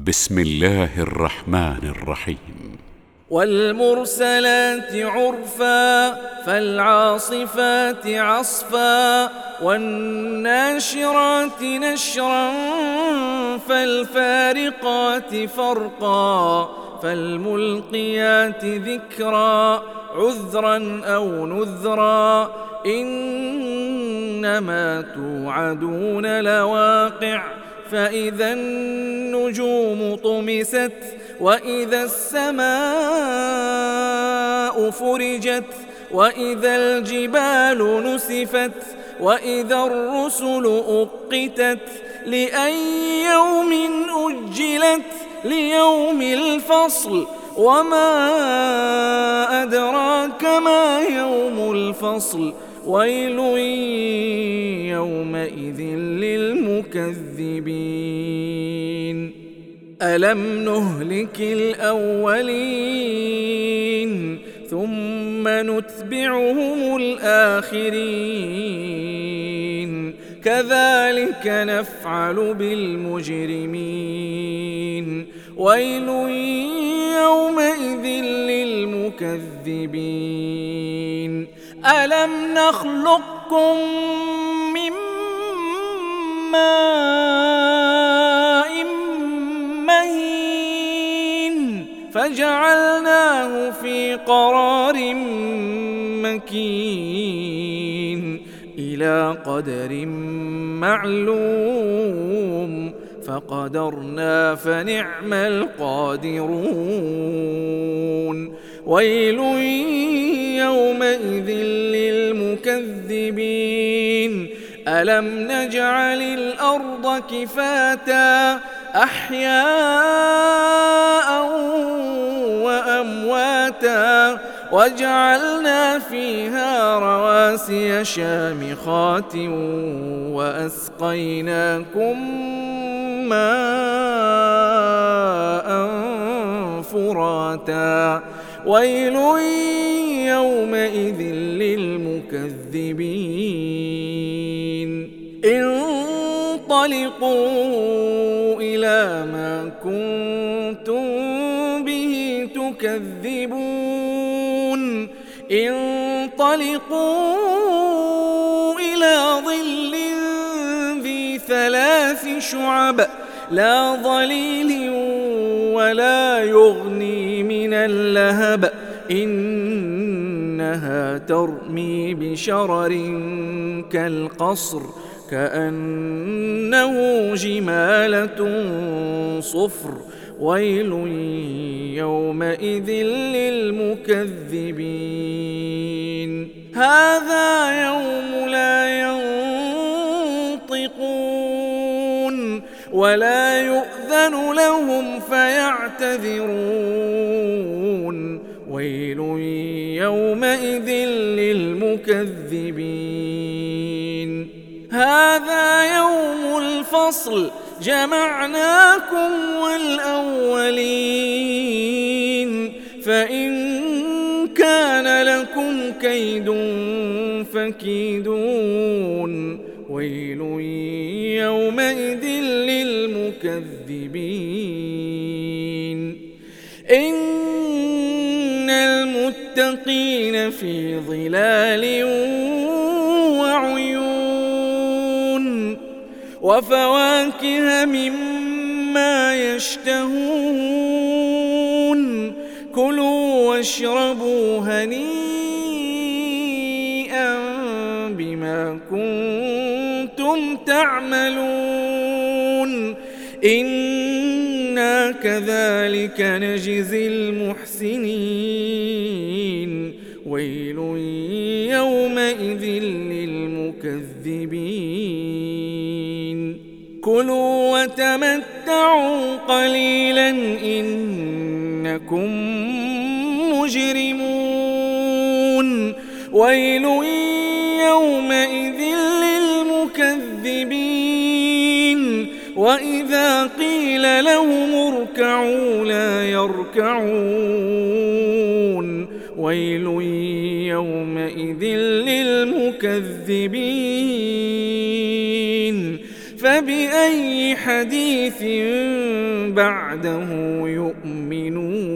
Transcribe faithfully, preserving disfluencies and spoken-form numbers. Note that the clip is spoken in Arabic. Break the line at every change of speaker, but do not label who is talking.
بسم الله الرحمن الرحيم.
والمرسلات عرفا فالعاصفات عصفا والناشرات نشرا فالفارقات فرقا فالملقيات ذكرا عذرا أو نذرا إنما توعدون لواقع فإذا النجوم طمست وإذا السماء فرجت وإذا الجبال نسفت وإذا الرسل أقتت لأي يوم أجلت ليوم الفصل وما أدراك ما يوم الفصل ويل يومئذ للمكذبين ألم نهلك الأولين ثم نتبعهم الآخرين كذلك نفعل بالمجرمين ويل يومئذ للمكذبين ألم نخلقكم من ماء مهين فجعلناه في قرار مكين إلى قدر معلوم فقدرنا فنعم القادرون ويل يومئذ للمكذبين ألم نجعل الأرض كفاتا أحياء وأمواتا وجعلنا فيها رواسي شامخات وأسقيناكم ماء فراتا ويل يومئذ للمكذبين انطلقوا إلى ما كنتم به تكذبون انطلقوا إلى ظل ذي ثلاث شعب لا ظليل ولا يغني من اللهب إنها ترمي بشرر كالقصر كأنه جمالة صفر ويل يومئذ للمكذبين هذا يوم لا ينطقون ولا يؤذن لهم فيعتذرون ويل يومئذ للمكذبين هذا يوم الفصل جمعناكم والأولين فإن كان لكم كيد فكيدون ويل يومئذ للمكذبين إن المتقين في ظلال وعيون وفواكه مما يشتهون كلوا واشربوا هنيئا بما كنتم تعملون إنا كذلك نجزي المحسنين ويل يومئذ للمكذبين كلوا وتمتعوا قليلا إنكم مجرمون ويل يومئذ للمكذبين وإذا قيل لهم اركعوا لا يركعون ويل يومئذ للمكذبين فبأي حديث بعده يؤمنون